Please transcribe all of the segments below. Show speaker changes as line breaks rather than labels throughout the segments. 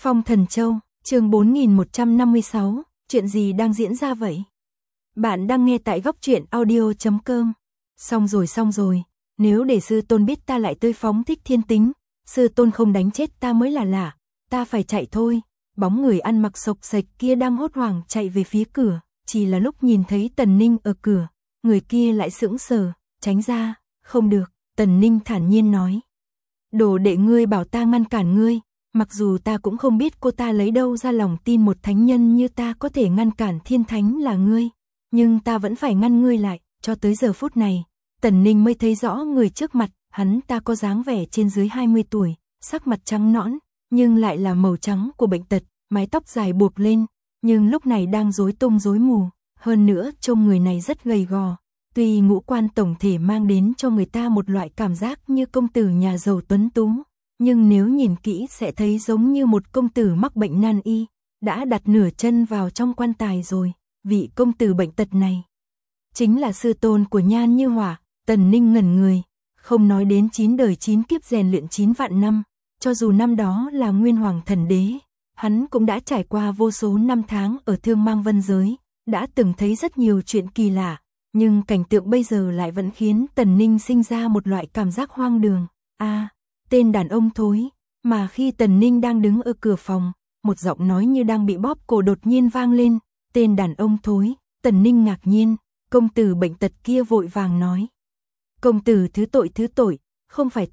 Phong Thần Châu, chương 4156, chuyện gì đang diễn ra vậy? Bạn đang nghe tại góc truyện audio.com. Xong rồi, nếu để sư tôn biết ta lại tươi phóng thích thiên tính, sư tôn không đánh chết ta mới là lạ, ta phải chạy thôi. Bóng người ăn mặc xộc xệch kia đang hốt hoảng chạy về phía cửa, chỉ là lúc nhìn thấy Tần Ninh ở cửa, người kia lại sững sờ, tránh ra, không được, Tần Ninh thản nhiên nói. Đồ đệ ngươi bảo ta ngăn cản ngươi, mặc dù ta cũng không biết cô ta lấy đâu ra lòng tin một thánh nhân như ta có thể ngăn cản thiên thánh là ngươi, nhưng ta vẫn phải ngăn ngươi lại, cho tới giờ phút này, Tần Ninh mới thấy rõ người trước mặt, hắn ta có dáng vẻ trên dưới 20 tuổi, sắc mặt trắng nõn, nhưng lại là màu trắng của bệnh tật, mái tóc dài buộc lên, nhưng lúc này đang rối tung rối mù, hơn nữa trông người này rất gầy gò. Tuy ngũ quan tổng thể mang đến cho người ta một loại cảm giác như công tử nhà giàu tuấn tú, nhưng nếu nhìn kỹ sẽ thấy giống như một công tử mắc bệnh nan y, đã đặt nửa chân vào trong quan tài rồi. Vị công tử bệnh tật này chính là sư tôn của Nhan Như Hỏa. Tần Ninh ngẩn người, không nói đến 9 đời 9 kiếp rèn luyện 9 vạn năm, cho dù năm đó là Nguyên Hoàng Thần Đế, hắn cũng đã trải qua vô số năm tháng ở Thương Mang Vân giới, đã từng thấy rất nhiều chuyện kỳ lạ. Nhưng cảnh tượng bây giờ lại vẫn khiến Tần Ninh sinh ra một loại cảm giác hoang đường. Tên đàn ông thối. Mà khi Tần Ninh đang đứng ở cửa phòng, một giọng nói như đang bị bóp cổ đột nhiên vang lên. Tên đàn ông thối. Tần Ninh ngạc nhiên, công tử bệnh tật kia vội vàng nói. Công tử thứ tội, không phải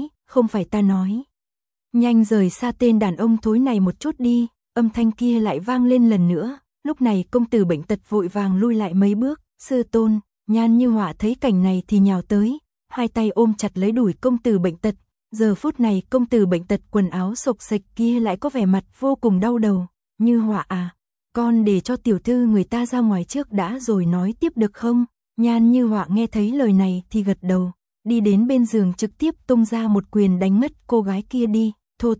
ta nói. Nhanh rời xa tên đàn ông thối này một chút đi, âm thanh kia lại vang lên lần nữa. Lúc này công tử bệnh tật vội vàng lui lại mấy bước. Sư tôn, Nhan Như Hỏa thấy cảnh này thì nhào tới, hai tay ôm chặt lấy đùi công tử bệnh tật. Giờ phút này công tử bệnh tật quần áo xộc xệch kia lại có vẻ mặt vô cùng đau đầu. Như Hỏa à, con để cho tiểu thư người ta ra ngoài trước đã rồi nói tiếp được không? Nhan Như Hỏa nghe thấy lời này thì gật đầu, đi đến bên giường trực tiếp tung ra một quyền đánh ngất cô gái kia đi. Thô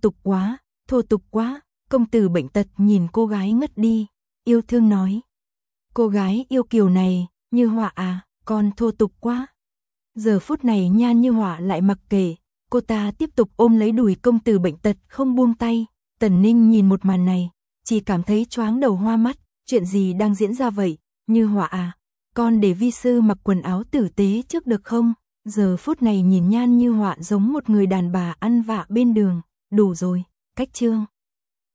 tục quá, công tử bệnh tật nhìn cô gái ngất đi, yêu thương nói. Cô gái yêu kiều này, Như Hỏa à, con thô tục quá. Giờ phút này Nhan Như Hỏa lại mặc kệ, cô ta tiếp tục ôm lấy đùi công tử bệnh tật không buông tay. Tần Ninh nhìn một màn này, chỉ cảm thấy choáng đầu hoa mắt, chuyện gì đang diễn ra vậy? Như Hỏa à, con để vi sư mặc quần áo tử tế trước được không? Giờ phút này nhìn Nhan Như Hỏa giống một người đàn bà ăn vạ bên đường, đủ rồi, cách chương.